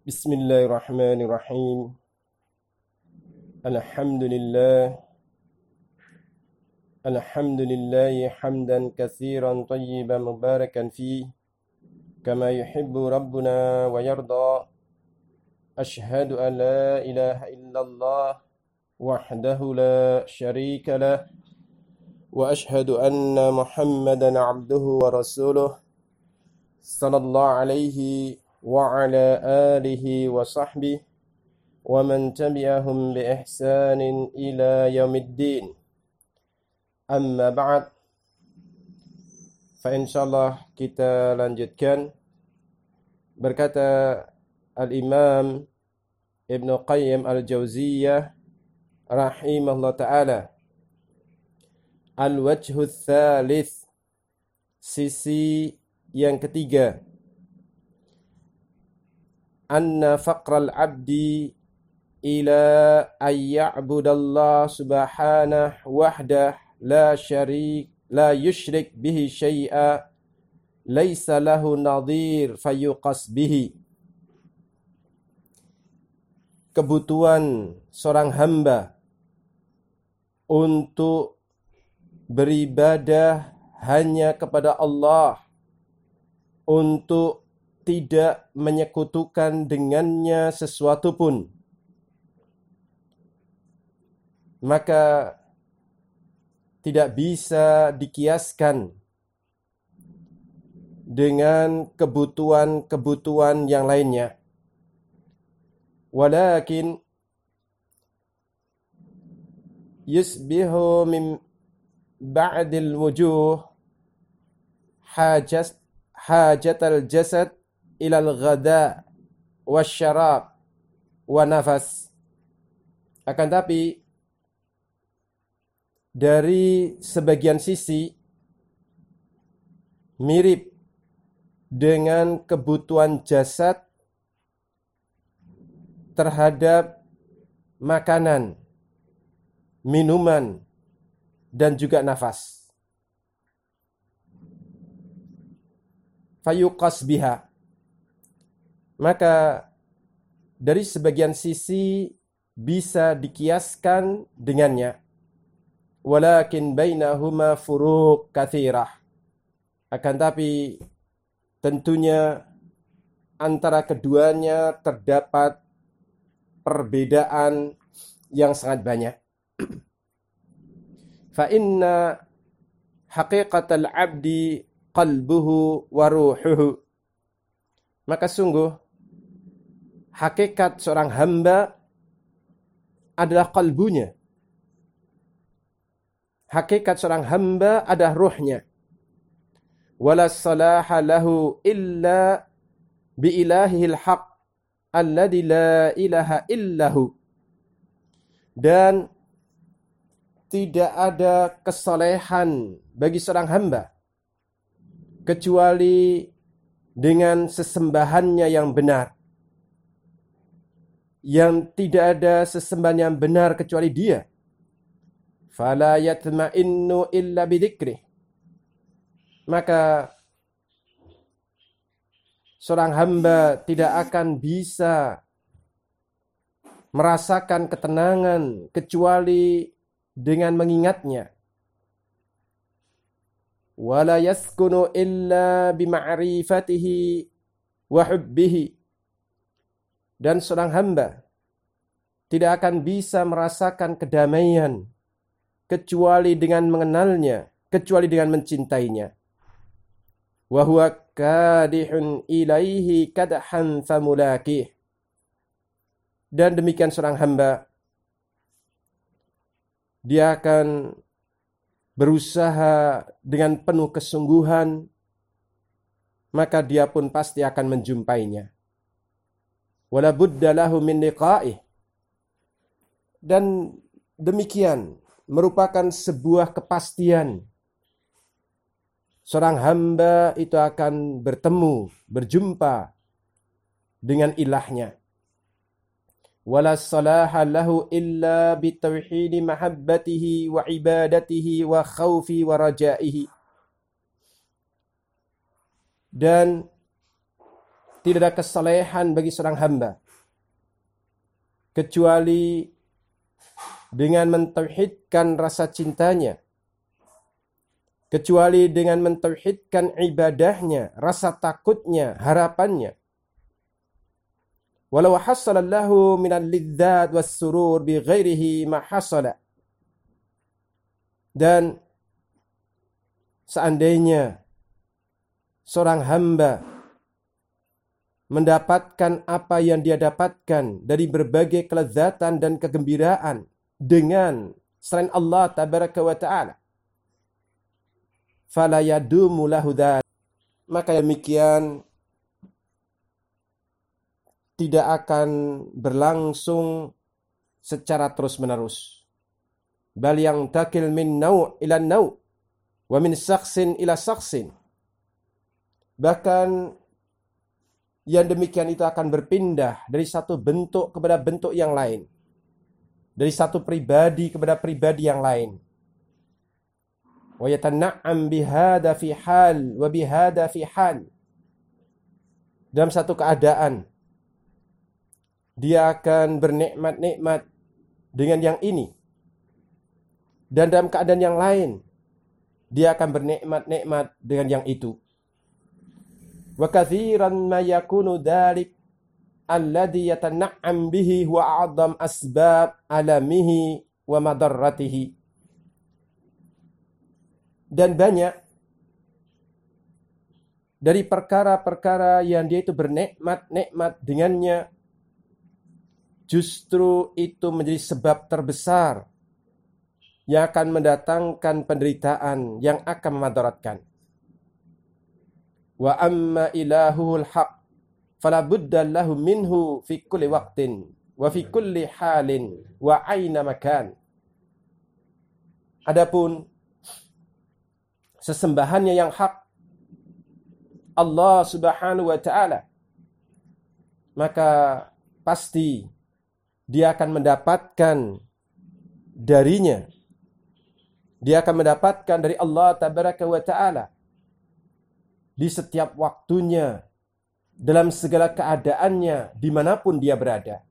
Bismillahirrahmanirrahim. Alhamdulillah. Alhamdulillahi hamdan katsiran tayyiban mubarakan fi kama yuhibbu rabbuna wa yarda. Ashhadu an la ilaha illallah wahdahu la syarika lah wa ashhadu anna Muhammadan abduhu wa rasuluh sallallahu alaihi wa ala alihi wa sahbihi wa man tabi'ahum bi ihsanin ila yaumiddin. Amma ba'd. Fa insyaallah kita lanjutkan. Berkata Al-Imam Ibn Qayyim Al-Jauziyah rahimahullah ta'ala, Al-wajhu tsalits, sisi yang ketiga, anna faqral abdi ila ayya'budallah subhanahu wahdah la yushrik bihi syai'a laisa lahu nadhir fayuqas bihi. Kebutuhan seorang hamba untuk beribadah hanya kepada Allah, untuk tidak menyekutukan dengannya sesuatu pun, maka tidak bisa dikiaskan dengan kebutuhan-kebutuhan yang lainnya. Walakin yusbihu min ba'dil wujuh hajatal jasad ilal ghada wasyarab wa nafas. Akan tapi dari sebagian sisi mirip dengan kebutuhan jasad terhadap makanan, minuman, dan juga nafas. Fayuqas biha. Maka dari sebagian sisi bisa dikiaskan dengannya. Walakin bainahuma furuq katsirah. Akan tapi tentunya antara keduanya terdapat perbedaan yang sangat banyak. Fa inna haqiqatal abdi qalbuhu wa ruhuhu. Maka sungguh hakikat seorang hamba adalah kalbunya. Hakikat seorang hamba adalah ruhnya. Wala salaha lahu illa bi ilahil haq alladzi la ilaha illahu. Dan tidak ada kesalehan bagi seorang hamba kecuali dengan sesembahannya yang benar. Yang tidak ada sesembahan yang benar kecuali Dia. Fala yatma'innu illa bidzikrih. Maka seorang hamba tidak akan bisa merasakan ketenangan kecuali dengan mengingatnya. Wala yaskunu illa bima'rifatihi wa hubbihi. Dan seorang hamba tidak akan bisa merasakan kedamaian kecuali dengan mengenalnya, kecuali dengan mencintainya. Wa huwa kadihun ilaihi kadhan famulakih. Dan demikian seorang hamba, dia akan berusaha dengan penuh kesungguhan, maka dia pun pasti akan menjumpainya. Wala budda lahu min liqa'ih. Dan demikian merupakan sebuah kepastian. Seorang hamba itu akan bertemu, berjumpa dengan ilahnya. Wala salaha lahu illa bitauhidi mahabbatihi wa ibadatihi wa khawfi wa rajaihi. Dan tidak ada kesalehan bagi seorang hamba kecuali dengan mentauhidkan rasa cintanya, kecuali dengan mentauhidkan ibadahnya, rasa takutnya, harapannya. Walau hasalallahu minal lidzat was surur bi ghairihi ma hasala. Dan seandainya seorang hamba mendapatkan apa yang dia dapatkan dari berbagai kelezatan dan kegembiraan dengan selain Allah tabaraka wa ta'ala, fala yadumu lahu dzalik, maka demikian tidak akan berlangsung secara terus-menerus. Bal yang takil min naw' ila naw' wa min syakhsin ila syakhsin. Bahkan yang demikian itu akan berpindah dari satu bentuk kepada bentuk yang lain, dari satu pribadi kepada pribadi yang lain. Wa yatana'am bihada fi hal wa bihada fi hal. Dalam satu keadaan dia akan bernikmat-nikmat dengan yang ini, dan dalam keadaan yang lain dia akan bernikmat-nikmat dengan yang itu. Wa katsiran ma yakunu dzalik alladhi yatana'am bihi huwa a'dham asbab alamihi wa madarratihi. Dan banyak dari perkara-perkara yang dia itu bernikmat-nikmat dengannya, justru itu menjadi sebab terbesar yang akan mendatangkan penderitaan yang akan memadaratkan. Wa amma ilahuhul haq fala budda lahu minhu fi kulli waqtin wa fi kulli halin wa aina makan. Adapun sesembahannya yang hak, Allah Subhanahu wa ta'ala, maka pasti dia akan mendapatkan darinya, dia akan mendapatkan dari Allah tabaraka wa ta'ala di setiap waktunya, dalam segala keadaannya, dimanapun dia berada.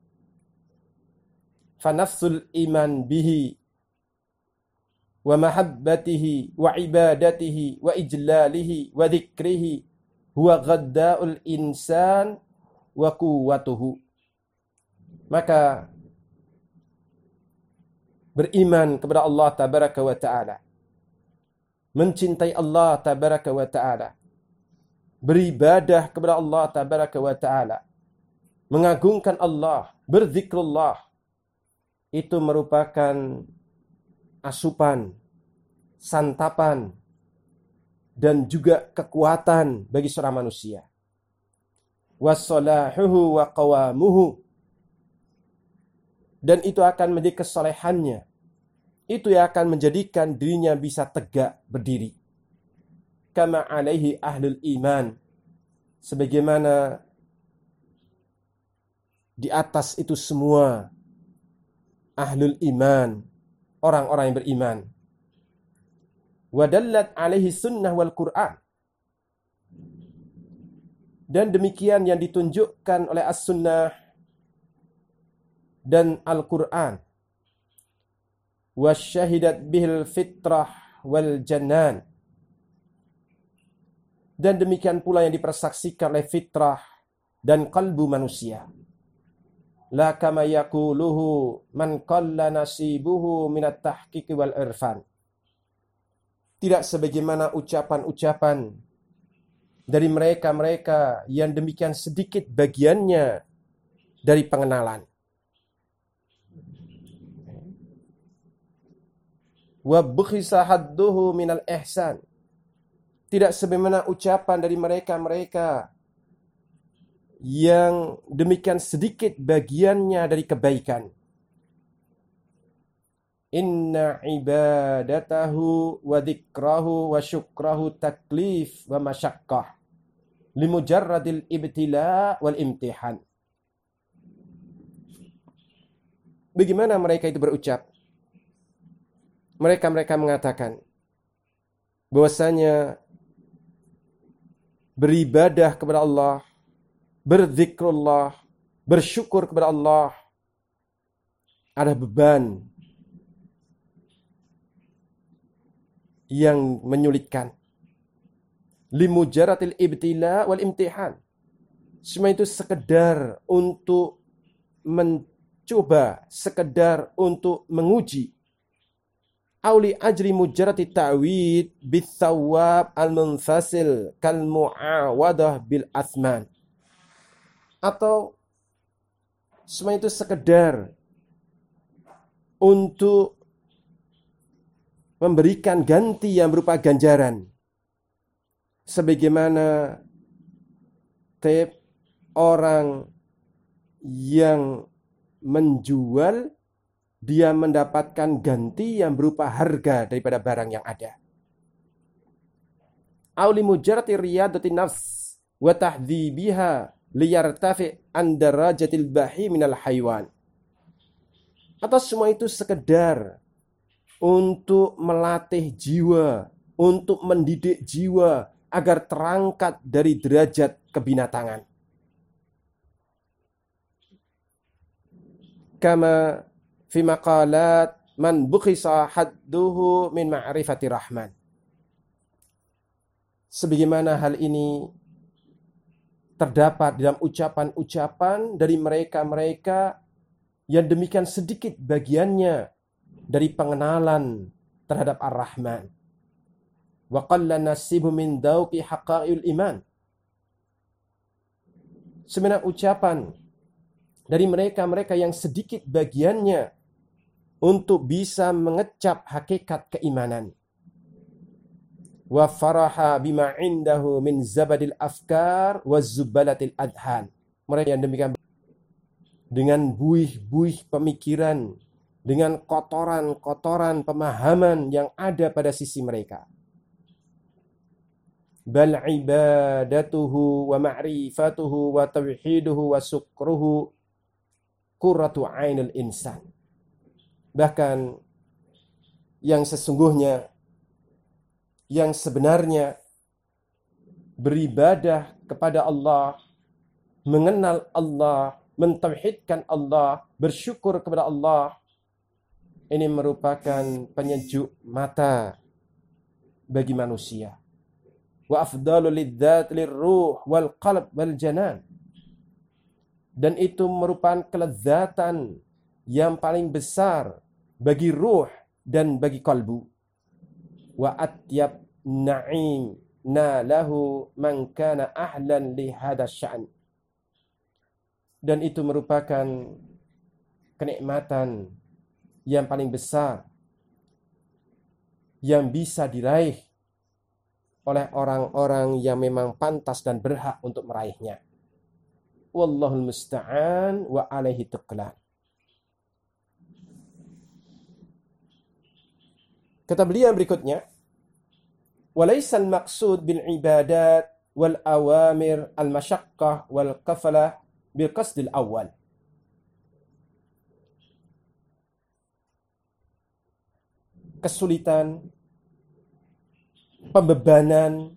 Fanafsul iman bihi wa mahabbatihi wa ibadatihi wa ijlalihi wa dzikrihi huwa ghadda'ul insan wa quwwatuhu. Maka beriman kepada Allah tabaraka wa ta'ala, mencintai Allah tabaraka wa ta'ala, beribadah kepada Allah tabaraka wa ta'ala, mengagungkan Allah, berzikrullah, itu merupakan asupan, santapan, dan juga kekuatan bagi seorang manusia. Wassalahuhu wa qawamuhu. Dan itu akan menjadi kesalehannya. Itu yang akan menjadikan dirinya bisa tegak berdiri. Kama alaihi ahlul iman. Sebagaimana di atas itu semua ahlul iman, orang-orang yang beriman. Wadallat alaihi sunnah wal Qur'an. Dan demikian yang ditunjukkan oleh as-sunnah dan Al-Quran. Wasyahidat bihil fitrah wal janan. Dan demikian pula yang dipersaksikan oleh fitrah dan kalbu manusia. La kama yakuluhu man qalla nasibuhu minat tahqiq wal irfan. Tidak sebagaimana ucapan-ucapan dari mereka-mereka yang demikian sedikit bagiannya dari pengenalan. Wa bukhisa hadduhu minal ihsan. Tidak sebagaimana ucapan dari mereka-mereka yang demikian sedikit bagiannya dari kebaikan. Inna ibadatahu wa dzikrahu wa syukrahu taklif wa masyaqqah limujarradil ibtila wal imtihan. Bagaimana mereka itu berucap? Mereka mengatakan bahwasanya beribadah kepada Allah berzikrullah, bersyukur kepada Allah ada beban yang menyulitkan. Limujaratil ibtila wal imtihan. Semua itu sekedar untuk mencoba, sekedar untuk menguji. Auli ajri mujarati ta'wid bithawab al-munfasil kal mu'awadah bil athman. Atau semua itu sekedar untuk memberikan ganti yang berupa ganjaran. Sebagaimana orang yang menjual, dia mendapatkan ganti yang berupa harga daripada barang yang ada. Auli mujarati riyadati nafs wa tahdhibiha liyartafi an darajatil bahi minal haywan. Atau semua itu sekedar untuk melatih jiwa, untuk mendidik jiwa agar terangkat dari derajat kebinatangan. Kama fi maqalat man bukhisa hadduhu min ma'rifati rahman. Sebagaimana hal ini terdapat dalam ucapan-ucapan dari mereka-mereka yang demikian sedikit bagiannya dari pengenalan terhadap Ar-Rahman. Wa qalla nasibu min dauqi haqa'il iman. Sebenarnya ucapan dari mereka-mereka yang sedikit bagiannya untuk bisa mengecap hakikat keimanan. Wa faraha bima indahu min zabadil afkar wa zubalatil adhan. Mereka yang demikian dengan buih-buih pemikiran, dengan kotoran-kotoran pemahaman yang ada pada sisi mereka. Bal ibadatuhu wa ma'rifatuhu wa tauhiduhu wa syukruhu qurratu ainil insan. Bahkan yang sesungguhnya, yang sebenarnya beribadah kepada Allah, mengenal Allah, mentauhidkan Allah, bersyukur kepada Allah, ini merupakan penyejuk mata bagi manusia. Wa afdalu lidzat lirruh wal qalb wal janan. Dan itu merupakan kelezatan yang paling besar bagi ruh dan bagi kalbu. Wa atyab na'im nalahu man kana ahlan li hada sya'n. Dan itu merupakan kenikmatan yang paling besar yang bisa diraih oleh orang-orang yang memang pantas dan berhak untuk meraihnya. Wallahul musta'an wa alaihi tuqlan. Kata beliau berikutnya, walaysal maqsud bil ibadat wal awamir al masyaqqah wal kafalah bil qasdil awal. Kesulitan, pembebanan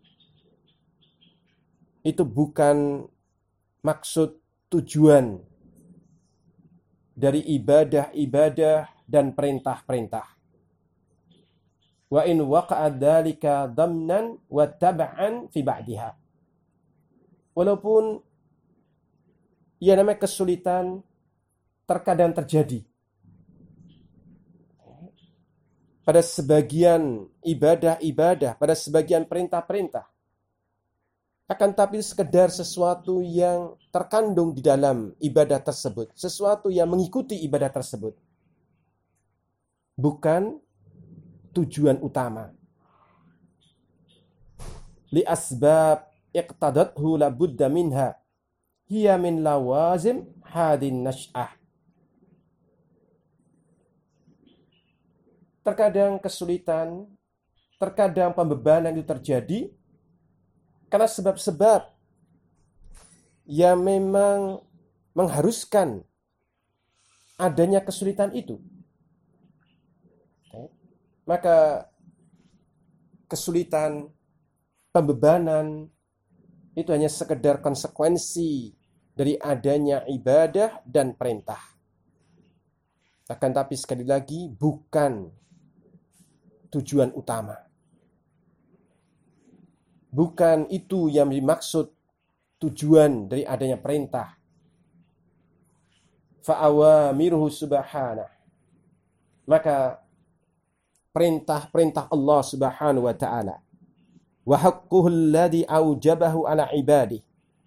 itu bukan maksud tujuan dari ibadah-ibadah dan perintah-perintah. Wa in waqa'a dzalika dhamnan wa tab'an fi ba'diha. Walaupun ya namanya kesulitan terkadang terjadi pada sebagian ibadah-ibadah, pada sebagian perintah-perintah. Akan tapi sekedar sesuatu yang terkandung di dalam ibadah tersebut, sesuatu yang mengikuti ibadah tersebut, bukan tujuan utama. Li asbab iqtadathu la budda minha hiya min lawazim hadin nash'ah. Terkadang kesulitan, terkadang pembebanan itu terjadi karena sebab-sebab yang memang mengharuskan adanya kesulitan itu. Maka kesulitan, pembebanan itu hanya sekedar konsekuensi dari adanya ibadah dan perintah. Akan tapi sekali lagi bukan tujuan utama. Bukan itu yang dimaksud tujuan dari adanya perintah. Fa'awamiruhu subhanah. Maka perintah-perintah Allah Subhanahu wa ta'ala wa haqquhu alladhi aujabahu ala ibadih,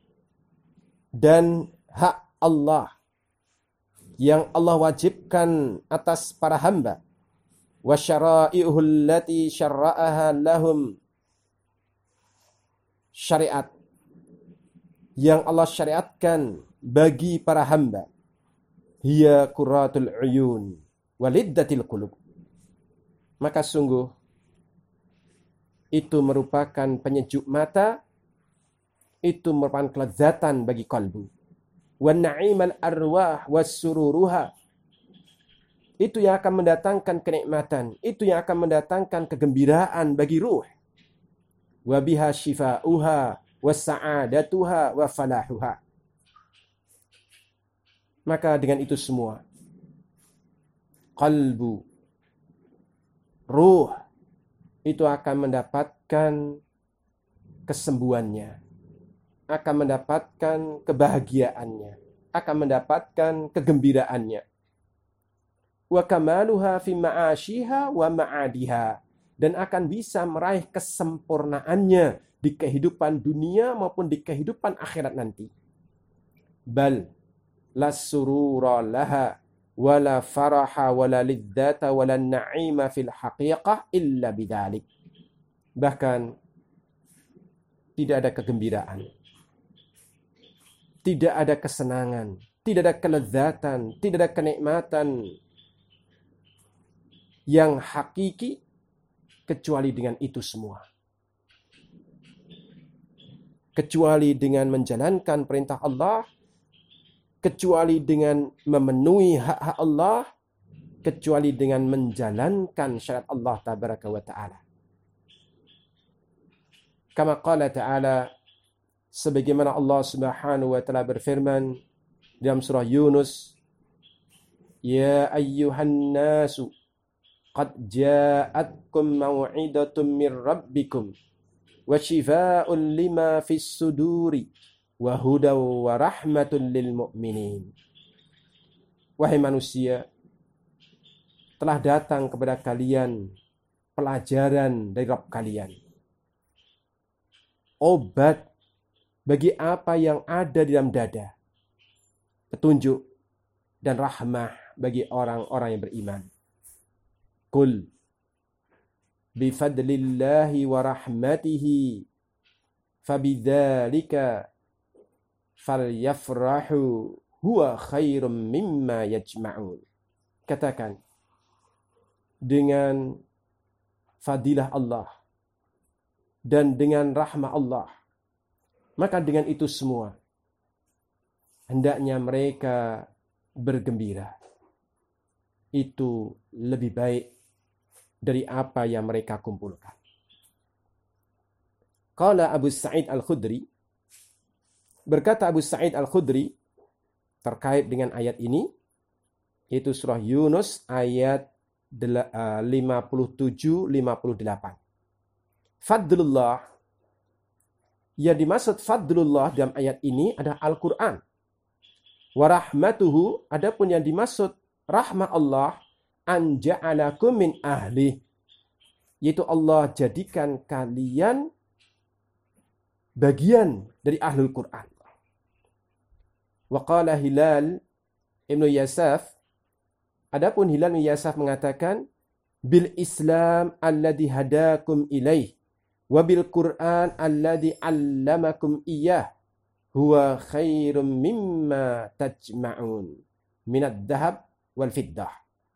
dan hak Allah yang Allah wajibkan atas para hamba, wa syara'i'uhu allati syara'aha lahum, syariat yang Allah syariatkan bagi para hamba, hiya qurratul uyun waliddatil qulub. Maka sungguh itu merupakan penyejuk mata, itu merupakan kelezatan bagi kalbu. Wan na'imal arwah wassururuha, itu yang akan mendatangkan kenikmatan, itu yang akan mendatangkan kegembiraan bagi ruh. Wa biha shifa'uha wasa'adatuha wa falahuha. Maka dengan itu semua, kalbu, ruh, itu akan mendapatkan kesembuhannya, akan mendapatkan kebahagiaannya, akan mendapatkan kegembiraannya. Wa kamaluha fi ma'asyiha wa ma'adiha, dan akan bisa meraih kesempurnaannya di kehidupan dunia maupun di kehidupan akhirat nanti. Bal la surura laha wala faraha wala lidzata wala na'ima fil haqiqah illa bidzalik. Bahkan tidak ada kegembiraan, tidak ada kesenangan, tidak ada kelezatan, tidak ada kenikmatan yang hakiki kecuali dengan itu semua. Kecuali dengan menjalankan perintah Allah, kecuali dengan memenuhi hak-hak Allah, kecuali dengan menjalankan syariat Allah tabaraka wa ta'ala. Kama qala ta'ala, sebagaimana Allah subhanahu wa ta'ala berfirman dalam surah Yunus, ya ayyuhan nasu qad ja'atkum maw'idatun min rabbikum wa shifaa'un lima fis suduri wa hudaw wa rahmatun lil mu'minin. Wahai manusia, telah datang kepada kalian pelajaran dari Rabb kalian, obat bagi apa yang ada di dalam dada, petunjuk dan rahmah bagi orang-orang yang beriman. Qul bifadlillahi wa rahmatihi fabidzalika falyafrahu huwa khairum mimma yajma'un. Katakan, dengan fadilah Allah dan dengan rahmah Allah, maka dengan itu semua hendaknya mereka bergembira. Itu lebih baik dari apa yang mereka kumpulkan. Qala Abu Sa'id Al-Khudri, berkata Abu Sa'id Al-Khudri terkait dengan ayat ini, yaitu surah Yunus ayat 57-58. Fadlullah, yang dimaksud fadlullah dalam ayat ini adalah Al-Quran. Warahmatuhu, adapun yang dimaksud rahmah Allah, an ja'alakum min ahli, yaitu Allah jadikan kalian bagian dari ahlul Quran. Wa qala Hilal Ibn Yasaf, adapun Hilal Ibn Yasaf mengatakan, bil Islam alladhi hadakum ilaih wa bil Quran alladhi allamakum iyah huwa khairum mimma tajma'un minad dhahab wal fiddah.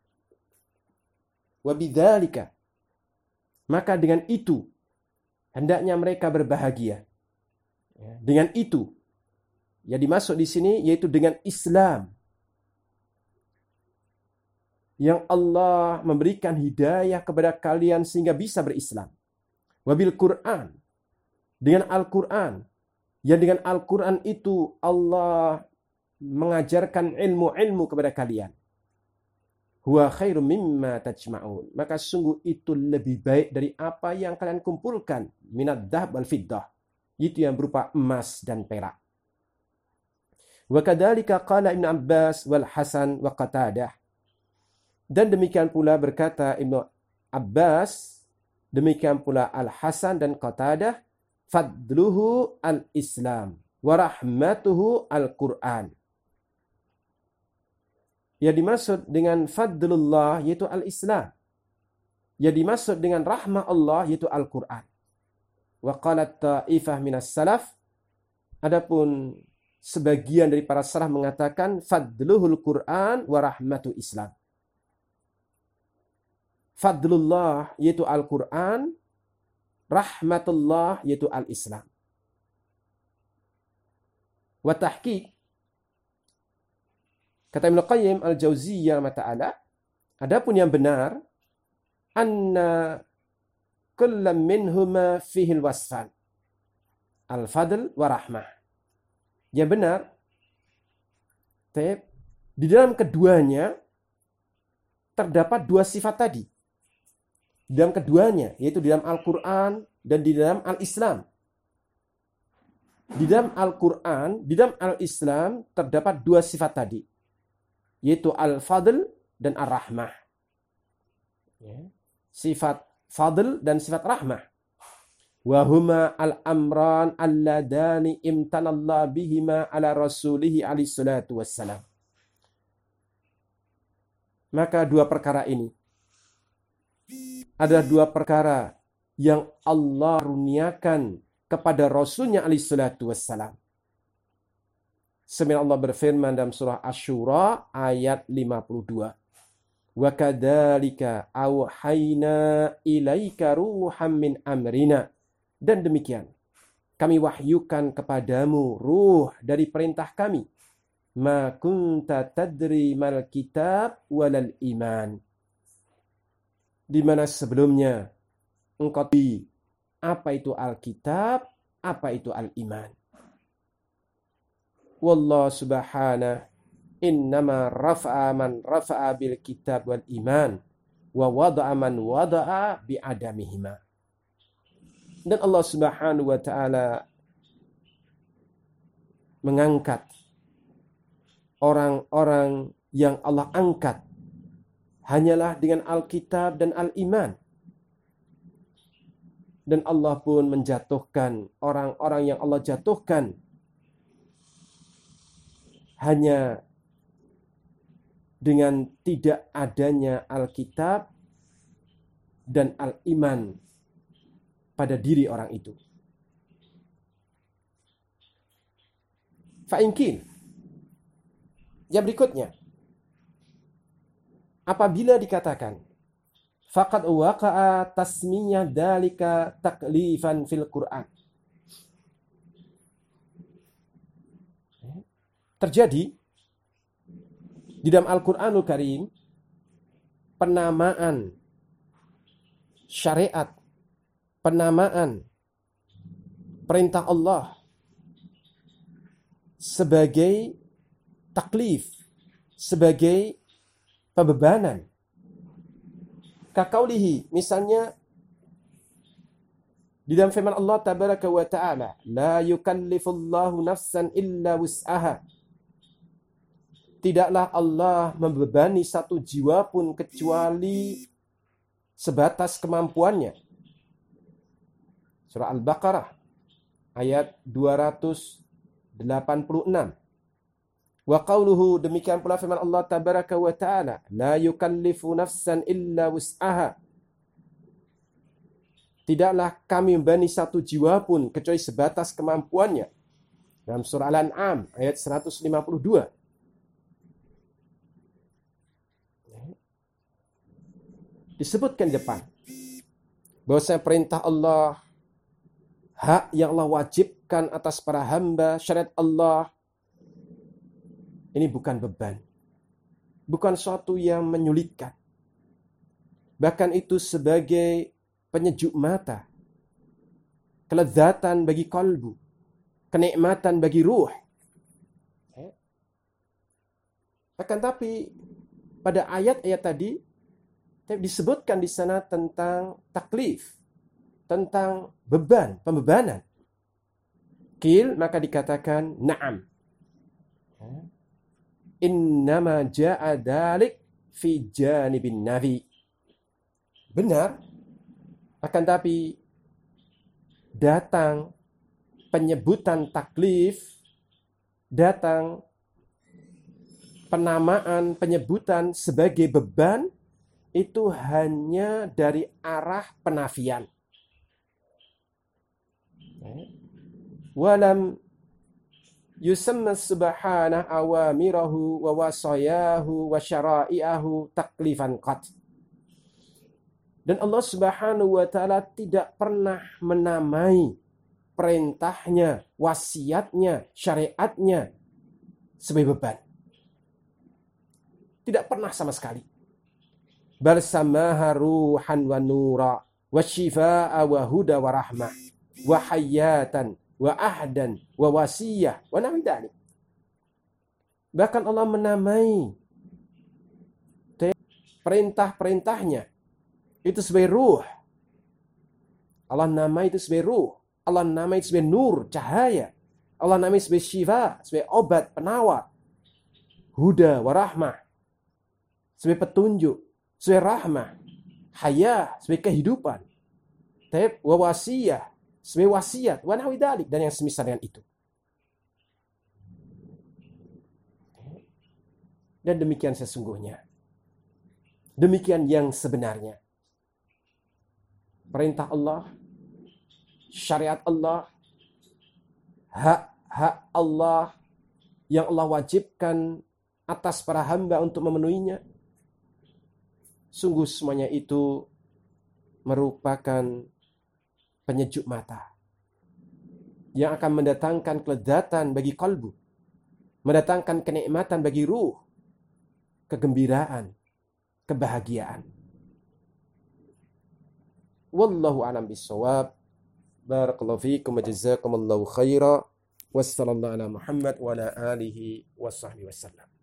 Wa bidzalika, maka dengan itu hendaknya mereka berbahagia. Dengan itu yang dimaksud di sini yaitu dengan Islam yang Allah memberikan hidayah kepada kalian sehingga bisa berislam. Wabil Quran, dengan Al-Quran Yang dengan Al-Quran itu Allah mengajarkan ilmu-ilmu kepada kalian. Huwa khairum mimma tajma'un. Maka sungguh itu lebih baik dari apa yang kalian kumpulkan. Minad dhahab wal fiddah. Itu yang berupa emas dan perak. Wa kadzalika qala Ibnu Abbas wal Hasan wa Qatadah. Dan demikian pula berkata Ibnu Abbas, demikian pula Al-Hasan dan Qatadah, fadluhu al-Islam wa rahmatuhu al-Quran. Yang dimaksud dengan fadlullah yaitu al-Islam. Yang dimaksud dengan rahmah Allah yaitu Al-Quran. Wa qalat ta'ifah minas salaf. Adapun sebagian dari para salaf mengatakan fadluhul Quran wa rahmatu Islam. Fadlullah yaitu Al-Quran, rahmatullah yaitu al-Islam. Wa tahqiq, kata Ibnu Qayyim al-Jauziyah ta'ala, adapun yang benar, anna kullam minhuma fihil wasfan, al-fadl wa rahmah. Yang benar, di dalam keduanya terdapat dua sifat tadi. Di dalam keduanya, yaitu di dalam Al-Quran dan di dalam Al-Islam. Di dalam Al-Quran, di dalam Al-Islam terdapat dua sifat tadi, yaitu Al-Fadl dan Ar-Rahmah. Sifat Fadl dan sifat Rahmah. Wahuma al-amran alladani imtanallah bihima ala rasulihi alaihi salatu wassalam. Maka dua perkara ini adalah dua perkara yang Allah runiakan kepada Rasulnya alaihi salatu wassalam. Sebenarnya Allah berfirman dalam surah Asy-Syura ayat 52. Wa kadzalika auhayna ilaika ruham min amrina. Dan demikian kami wahyukan kepadamu ruh dari perintah kami. Ma kunta tadri mal kitab walal iman. Di mana sebelumnya engkau tahu apa itu Alkitab, apa itu al-iman. Wallahu subhanahu innama rafa'a man rafa'a bil kitab wal iman wa wada'a man wada'a bi adamihima. Dan Allah Subhanahu wa taala mengangkat orang-orang yang Allah angkat hanyalah dengan Alkitab dan Al-Iman. Dan Allah pun menjatuhkan orang-orang yang Allah jatuhkan hanya dengan tidak adanya Alkitab dan Al-Iman pada diri orang itu. Fa'inkin. Yang berikutnya, apabila dikatakan faqad waqa'a tasmiyah dalika taklifan fil Qur'an. Terjadi di dalam Al-Qur'anul Karim penamaan syariat, penamaan perintah Allah sebagai taklif, sebagai pembebanan. Kakaulihi, misalnya di dalam firman Allah tabaraka wa ta'ala, la yukallifullahu nafsan illa wus'aha. Tidaklah Allah membebani satu jiwa pun kecuali sebatas kemampuannya. Surah Al-Baqarah ayat 286. Wa qauluhu, demikian pula firman Allah tabaraka wa ta'ala, la yukallifu nafsan illa wus'aha. Tidaklah kami membebani satu jiwa pun kecuali sebatas kemampuannya. Dalam surah Al-An'am ayat 152. Disebutkan di depan bahwasanya perintah Allah, hak yang Allah wajibkan atas para hamba, syariat Allah, ini bukan beban, bukan suatu yang menyulitkan. Bahkan itu sebagai penyejuk mata, kelezatan bagi kalbu, kenikmatan bagi ruh. Akan tapi pada ayat-ayat tadi disebutkan di sana tentang taklif, tentang beban, pembebanan. Qil, maka dikatakan na'am. Innama ja'a dalik fi janibin nafi. Benar. Akan tapi datang penyebutan taklif, datang penamaan, penyebutan sebagai beban, itu hanya dari arah penafian. Walam yusamma subhanahu awamirahu wa wasayahu wa syara'i'ahu taklifan qat. Dan Allah Subhanahu wa taala tidak pernah menamai perintahnya, wasiatnya, syariatnya sebagai beban. Tidak pernah sama sekali. Bal samaha ruhan wa nura wa shifaa'a wa huda wa rahmah wa hayatan wa ahdan wa wasiyah wa nahwi dzalik. Bahkan Allah menamai perintah-perintahnya itu sebagai ruh. Allah namai itu sebagai ruh. Allah namai itu sebagai nur, cahaya. Allah namai sebagai syifa, sebagai obat, penawar. Huda wa rahmah, sebagai petunjuk, sebagai rahmah. Hayah, sebagai kehidupan. Taib wa wasiyah, sebagai wasiat. Wa nahwi dzalik, dan yang semisal dengan itu. Dan demikian sesungguhnya. Demikian yang sebenarnya. Perintah Allah, syariat Allah, hak-hak Allah yang Allah wajibkan atas para hamba untuk memenuhinya. Sungguh semuanya itu merupakan penyejuk mata yang akan mendatangkan kelezatan bagi kalbu, mendatangkan kenikmatan bagi ruh, kegembiraan, kebahagiaan. Wallahu a'lam bissawab. Barakallahu fiikum wa jazakumullahu khaira. Wassallallahu ala Muhammad wa ala alihi wa sahbihi wasallam.